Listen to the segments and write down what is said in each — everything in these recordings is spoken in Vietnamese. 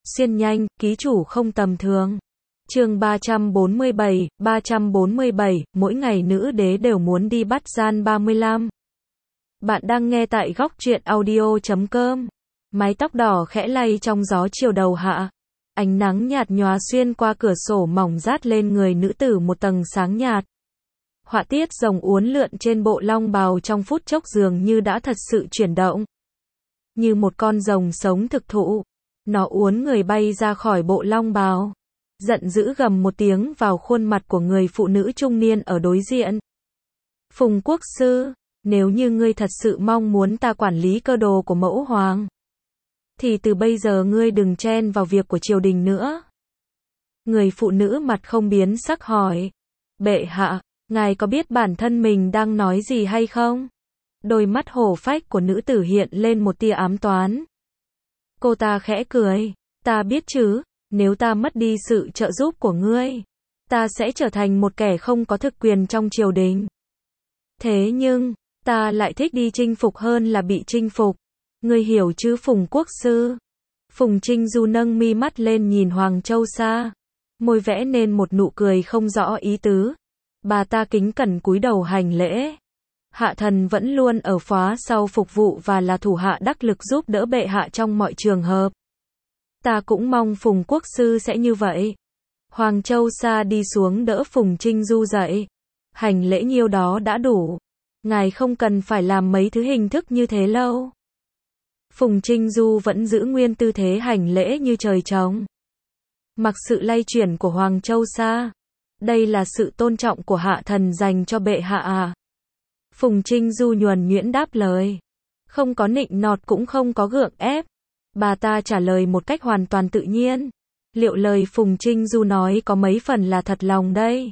xuyên nhanh, ký chủ không tầm thường. Chương 347, mỗi ngày nữ đế đều muốn đi bắt gian 35. Bạn đang nghe tại góc truyện audio.com. Mái tóc đỏ khẽ lay trong gió chiều đầu hạ. Ánh nắng nhạt nhòa xuyên qua cửa sổ mỏng rát lên người nữ tử một tầng sáng nhạt. Họa tiết rồng uốn lượn trên bộ long bào trong phút chốc dường như đã thật sự chuyển động. Như một con rồng sống thực thụ. Nó uốn người bay ra khỏi bộ long bào. Giận dữ gầm một tiếng vào khuôn mặt của người phụ nữ trung niên ở đối diện. Phùng Quốc Sư, nếu như ngươi thật sự mong muốn ta quản lý cơ đồ của mẫu hoàng, thì từ bây giờ ngươi đừng chen vào việc của triều đình nữa. Người phụ nữ mặt không biến sắc hỏi. Bệ hạ, ngài có biết bản thân mình đang nói gì hay không? Đôi mắt hổ phách của nữ tử hiện lên một tia ám toán. Cô ta khẽ cười. Ta biết chứ, nếu ta mất đi sự trợ giúp của ngươi, ta sẽ trở thành một kẻ không có thực quyền trong triều đình. Thế nhưng, ta lại thích đi chinh phục hơn là bị chinh phục. Ngươi hiểu chứ Phùng Quốc Sư? Phùng Trinh Du nâng mi mắt lên nhìn Hoàng Châu Sa. Môi vẽ nên một nụ cười không rõ ý tứ. Bà ta kính cẩn cúi đầu hành lễ. Hạ thần vẫn luôn ở phó sau phục vụ và là thủ hạ đắc lực giúp đỡ bệ hạ trong mọi trường hợp. Ta cũng mong Phùng Quốc Sư sẽ như vậy. Hoàng Châu Sa đi xuống đỡ Phùng Trinh Du dậy. Hành lễ nhiêu đó đã đủ. Ngài không cần phải làm mấy thứ hình thức như thế lâu. Phùng Trinh Du vẫn giữ nguyên tư thế hành lễ như trời trồng. Mặc sự lay chuyển của Hoàng Châu Sa. Đây là sự tôn trọng của hạ thần dành cho bệ hạ à? Phùng Trinh Du nhuần nhuyễn đáp lời. Không có nịnh nọt cũng không có gượng ép. Bà ta trả lời một cách hoàn toàn tự nhiên. Liệu lời Phùng Trinh Du nói có mấy phần là thật lòng đây?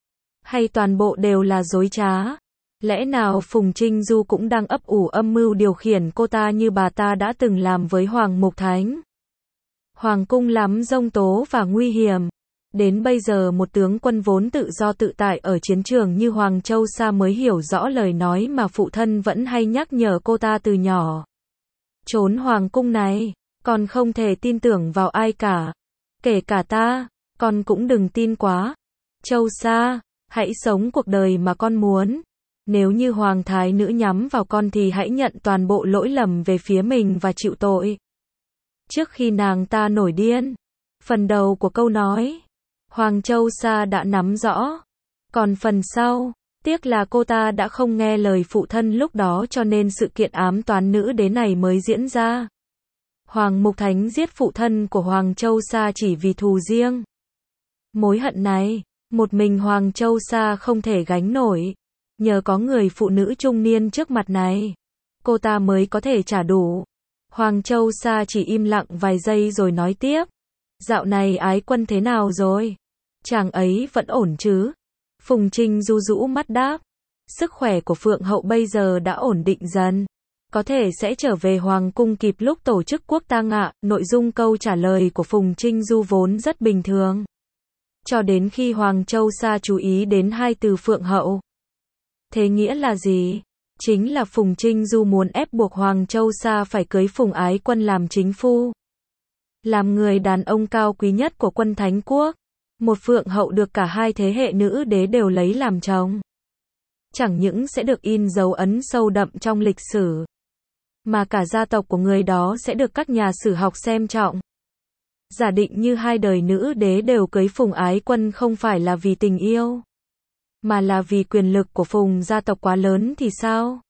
Hay toàn bộ đều là dối trá? Lẽ nào Phùng Trinh Du cũng đang ấp ủ âm mưu điều khiển cô ta như bà ta đã từng làm với Hoàng Mục Thánh? Hoàng cung lắm giông tố và nguy hiểm. Đến bây giờ một tướng quân vốn tự do tự tại ở chiến trường như Hoàng Châu Sa mới hiểu rõ lời nói mà phụ thân vẫn hay nhắc nhở cô ta từ nhỏ. Trốn hoàng cung này, con không thể tin tưởng vào ai cả. Kể cả ta, con cũng đừng tin quá. Châu Sa, hãy sống cuộc đời mà con muốn. Nếu như hoàng thái nữ nhắm vào con thì hãy nhận toàn bộ lỗi lầm về phía mình và chịu tội. Trước khi nàng ta nổi điên. Phần đầu của câu nói, Hoàng Châu Sa đã nắm rõ. Còn phần sau, tiếc là cô ta đã không nghe lời phụ thân lúc đó cho nên sự kiện ám toán nữ đế này mới diễn ra. Hoàng Mục Thánh giết phụ thân của Hoàng Châu Sa chỉ vì thù riêng. Mối hận này, một mình Hoàng Châu Sa không thể gánh nổi. Nhờ có người phụ nữ trung niên trước mặt này, cô ta mới có thể trả đủ. Hoàng Châu Sa chỉ im lặng vài giây rồi nói tiếp. Dạo này ái quân thế nào rồi? Chàng ấy vẫn ổn chứ? Phùng Trinh Du rũ mắt đáp. Sức khỏe của Phượng hậu bây giờ đã ổn định dần. Có thể sẽ trở về Hoàng cung kịp lúc tổ chức quốc tang ạ. Nội dung câu trả lời của Phùng Trinh Du vốn rất bình thường. Cho đến khi Hoàng Châu Sa chú ý đến hai từ Phượng hậu. Thế nghĩa là gì? Chính là Phùng Trinh Du muốn ép buộc Hoàng Châu Sa phải cưới Phùng Ái Quân làm chính phu. Làm người đàn ông cao quý nhất của quân Thánh Quốc. Một Phượng hậu được cả hai thế hệ nữ đế đều lấy làm chồng. Chẳng những sẽ được in dấu ấn sâu đậm trong lịch sử, mà cả gia tộc của người đó sẽ được các nhà sử học xem trọng. Giả định như hai đời nữ đế đều cưới Phùng Ái Quân không phải là vì tình yêu, mà là vì quyền lực của Phùng gia tộc quá lớn thì sao?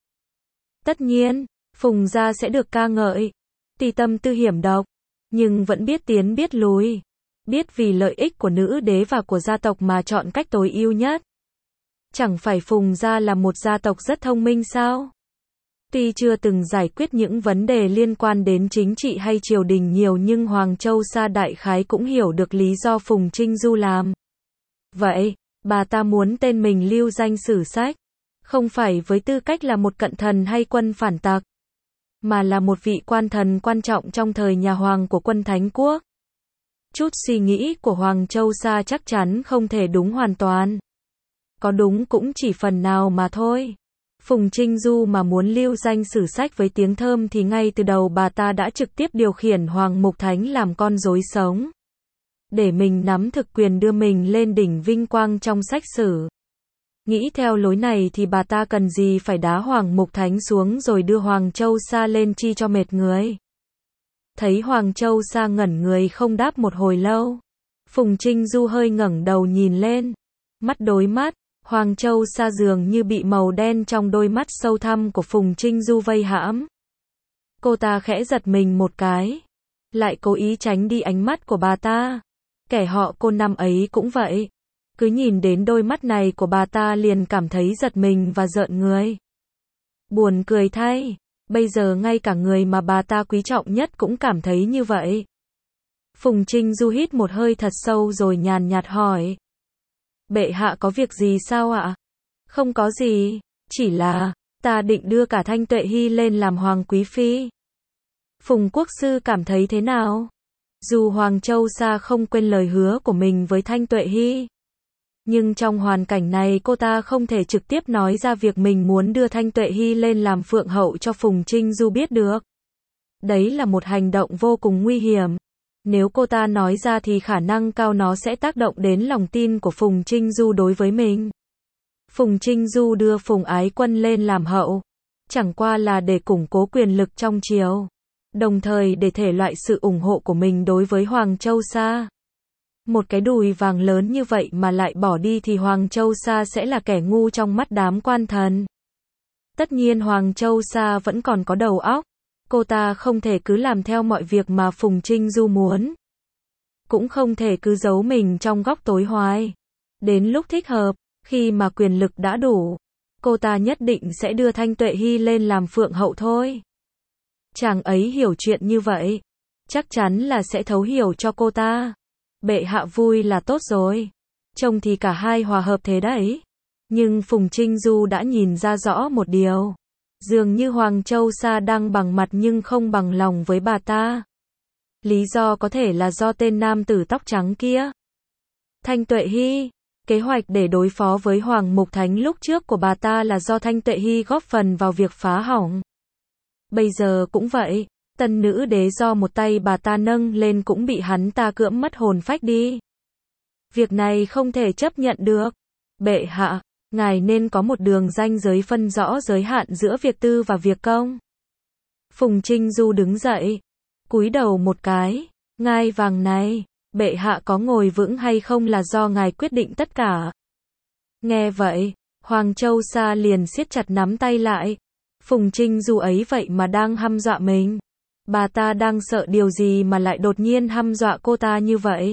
Tất nhiên, Phùng gia sẽ được ca ngợi. Tuy tâm tư hiểm độc, nhưng vẫn biết tiến biết lùi. Biết vì lợi ích của nữ đế và của gia tộc mà chọn cách tối ưu nhất. Chẳng phải Phùng gia là một gia tộc rất thông minh sao? Tuy chưa từng giải quyết những vấn đề liên quan đến chính trị hay triều đình nhiều nhưng Hoàng Châu Sa đại khái cũng hiểu được lý do Phùng Trinh Du làm. Vậy, bà ta muốn tên mình lưu danh sử sách. Không phải với tư cách là một cận thần hay quân phản tặc, mà là một vị quan thần quan trọng trong thời nhà Hoàng của quân Thánh Quốc. Chút suy nghĩ của Hoàng Châu Sa chắc chắn không thể đúng hoàn toàn. Có đúng cũng chỉ phần nào mà thôi. Phùng Trinh Du mà muốn lưu danh sử sách với tiếng thơm thì ngay từ đầu bà ta đã trực tiếp điều khiển Hoàng Mục Thánh làm con rối sống. Để mình nắm thực quyền đưa mình lên đỉnh vinh quang trong sách sử. Nghĩ theo lối này thì bà ta cần gì phải đá Hoàng Mục Thánh xuống rồi đưa Hoàng Châu Sa lên chi cho mệt người. Thấy Hoàng Châu Sa ngẩn người không đáp một hồi lâu. Phùng Trinh Du hơi ngẩng đầu nhìn lên. Mắt đối mắt, Hoàng Châu Sa dường như bị màu đen trong đôi mắt sâu thẳm của Phùng Trinh Du vây hãm. Cô ta khẽ giật mình một cái. Lại cố ý tránh đi ánh mắt của bà ta. Kẻ họ cô năm ấy cũng vậy. Cứ nhìn đến đôi mắt này của bà ta liền cảm thấy giật mình và rợn người. Buồn cười thay, bây giờ ngay cả người mà bà ta quý trọng nhất cũng cảm thấy như vậy. Phùng Trinh Du hít một hơi thật sâu rồi nhàn nhạt hỏi. Bệ hạ có việc gì sao ạ? Không có gì, chỉ là, ta định đưa cả Thanh Tuệ Hy lên làm Hoàng Quý Phi. Phùng Quốc Sư cảm thấy thế nào? Dù Hoàng Châu Sa không quên lời hứa của mình với Thanh Tuệ Hy. Nhưng trong hoàn cảnh này cô ta không thể trực tiếp nói ra việc mình muốn đưa Thanh Tuệ Hy lên làm Phượng Hậu cho Phùng Trinh Du biết được. Đấy là một hành động vô cùng nguy hiểm. Nếu cô ta nói ra thì khả năng cao nó sẽ tác động đến lòng tin của Phùng Trinh Du đối với mình. Phùng Trinh Du đưa Phùng Ái Quân lên làm hậu. Chẳng qua là để củng cố quyền lực trong triều. Đồng thời để thể loại sự ủng hộ của mình đối với Hoàng Châu Sa. Một cái đùi vàng lớn như vậy mà lại bỏ đi thì Hoàng Châu Sa sẽ là kẻ ngu trong mắt đám quan thần. Tất nhiên Hoàng Châu Sa vẫn còn có đầu óc. Cô ta không thể cứ làm theo mọi việc mà Phùng Trinh Du muốn. Cũng không thể cứ giấu mình trong góc tối hoài. Đến lúc thích hợp, khi mà quyền lực đã đủ, cô ta nhất định sẽ đưa Thanh Tuệ Hy lên làm Phượng Hậu thôi. Chàng ấy hiểu chuyện như vậy, chắc chắn là sẽ thấu hiểu cho cô ta. Bệ hạ vui là tốt rồi. Trông thì cả hai hòa hợp thế đấy. Nhưng Phùng Trinh Du đã nhìn ra rõ một điều. Dường như Hoàng Châu Sa đang bằng mặt nhưng không bằng lòng với bà ta. Lý do có thể là do tên nam tử tóc trắng kia. Thanh Tuệ Hy. Kế hoạch để đối phó với Hoàng Mục Thánh lúc trước của bà ta là do Thanh Tuệ Hy góp phần vào việc phá hỏng. Bây giờ cũng vậy. Tân nữ đế do một tay bà ta nâng lên cũng bị hắn ta cưỡng mất hồn phách đi. Việc này không thể chấp nhận được. Bệ hạ, ngài nên có một đường ranh giới phân rõ giới hạn giữa việc tư và việc công. Phùng Trinh Du đứng dậy, cúi đầu một cái. Ngai vàng này, bệ hạ có ngồi vững hay không là do ngài quyết định tất cả. Nghe vậy, Hoàng Châu Sa liền siết chặt nắm tay lại. Phùng Trinh Du ấy vậy mà đang hăm dọa mình. Bà ta đang sợ điều gì mà lại đột nhiên hăm dọa cô ta như vậy?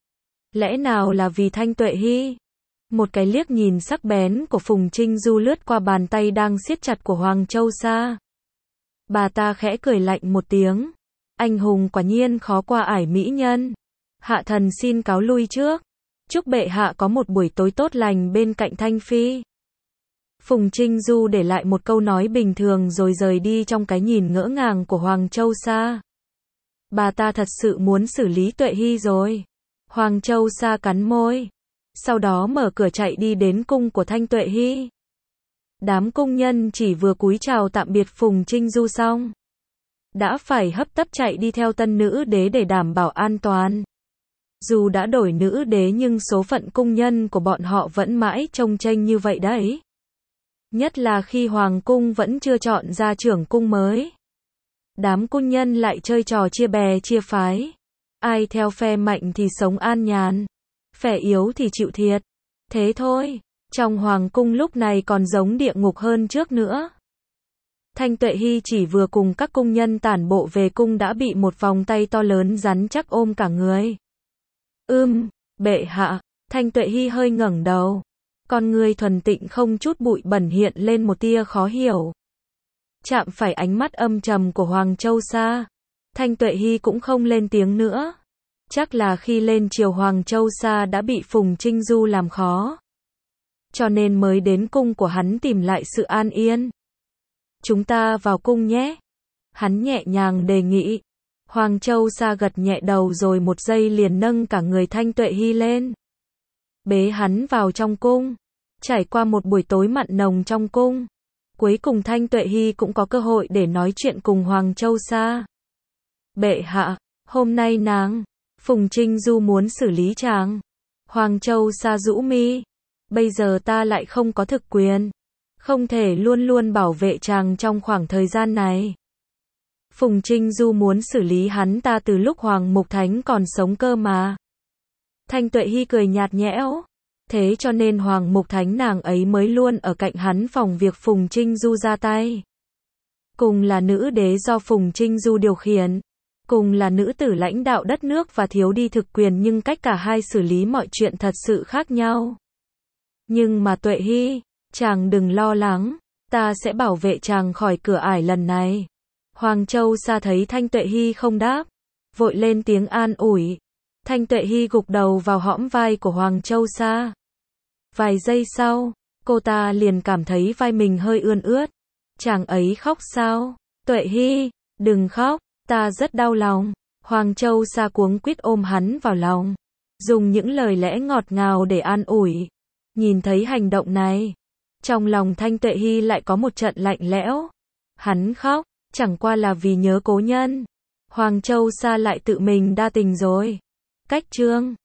Lẽ nào là vì Thanh Tuệ Hy? Một cái liếc nhìn sắc bén của Phùng Trinh Du lướt qua bàn tay đang siết chặt của Hoàng Châu Sa. Bà ta khẽ cười lạnh một tiếng. Anh hùng quả nhiên khó qua ải mỹ nhân. Hạ thần xin cáo lui trước. Chúc bệ hạ có một buổi tối tốt lành bên cạnh Thanh Phi. Phùng Trinh Du để lại một câu nói bình thường rồi rời đi trong cái nhìn ngỡ ngàng của Hoàng Châu Sa. Bà ta thật sự muốn xử lý Tuệ Hy rồi. Hoàng Châu Sa cắn môi. Sau đó mở cửa chạy đi đến cung của Thanh Tuệ Hy. Đám cung nhân chỉ vừa cúi chào tạm biệt Phùng Trinh Du xong, đã phải hấp tấp chạy đi theo tân nữ đế để đảm bảo an toàn. Dù đã đổi nữ đế nhưng số phận cung nhân của bọn họ vẫn mãi chông chênh như vậy đấy. Nhất là khi Hoàng cung vẫn chưa chọn ra trưởng cung mới. Đám cung nhân lại chơi trò chia bè chia phái. Ai theo phe mạnh thì sống an nhàn, phe yếu thì chịu thiệt. Thế thôi, trong Hoàng cung lúc này còn giống địa ngục hơn trước nữa. Thanh Tuệ Hy chỉ vừa cùng các cung nhân tản bộ về cung đã bị một vòng tay to lớn rắn chắc ôm cả người. Bệ hạ. Thanh Tuệ Hy hơi ngẩng đầu. Con người thuần tịnh không chút bụi bẩn hiện lên một tia khó hiểu. Chạm phải ánh mắt âm trầm của Hoàng Châu Sa. Thanh Tuệ Hy cũng không lên tiếng nữa. Chắc là khi lên triều Hoàng Châu Sa đã bị Phùng Trinh Du làm khó. Cho nên mới đến cung của hắn tìm lại sự an yên. Chúng ta vào cung nhé. Hắn nhẹ nhàng đề nghị. Hoàng Châu Sa gật nhẹ đầu rồi một giây liền nâng cả người Thanh Tuệ Hy lên. Bế hắn vào trong cung. Trải qua một buổi tối mặn nồng trong cung. Cuối cùng Thanh Tuệ Hy cũng có cơ hội để nói chuyện cùng Hoàng Châu Sa. Bệ hạ, hôm nay Phùng Trinh Du muốn xử lý chàng. Hoàng Châu Sa rũ mi. Bây giờ ta lại không có thực quyền. Không thể luôn luôn bảo vệ chàng trong khoảng thời gian này. Phùng Trinh Du muốn xử lý hắn ta từ lúc Hoàng Mục Thánh còn sống cơ mà. Thanh Tuệ Hy cười nhạt nhẽo. Thế cho nên Hoàng Mục Thánh nàng ấy mới luôn ở cạnh hắn phòng việc Phùng Trinh Du ra tay. Cùng là nữ đế do Phùng Trinh Du điều khiển. Cùng là nữ tử lãnh đạo đất nước và thiếu đi thực quyền, nhưng cách cả hai xử lý mọi chuyện thật sự khác nhau. Nhưng mà Tuệ Hy, chàng đừng lo lắng, ta sẽ bảo vệ chàng khỏi cửa ải lần này. Hoàng Châu Sa thấy Thanh Tuệ Hy không đáp, vội lên tiếng an ủi. Thanh Tuệ Hy gục đầu vào hõm vai của Hoàng Châu Sa. Vài giây sau, cô ta liền cảm thấy vai mình hơi ươn ướt. Chàng ấy khóc sao? Tuệ Hy, đừng khóc, ta rất đau lòng. Hoàng Châu Sa cuống quýt ôm hắn vào lòng, dùng những lời lẽ ngọt ngào để an ủi. Nhìn thấy hành động này, trong lòng Thanh Tuệ Hy lại có một trận lạnh lẽo. Hắn khóc, chẳng qua là vì nhớ cố nhân. Hoàng Châu Sa lại tự mình đa tình rồi. Cách chương